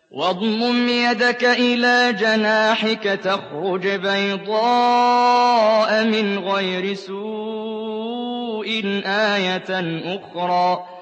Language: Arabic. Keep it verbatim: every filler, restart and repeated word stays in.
وَاضْمُمْ يَدَكَ إِلَىٰ جَنَاحِكَ تَخْرُجْ بَيْضَاءَ مِنْ غَيْرِ سُوءٍ آيَةً أُخْرَىٰ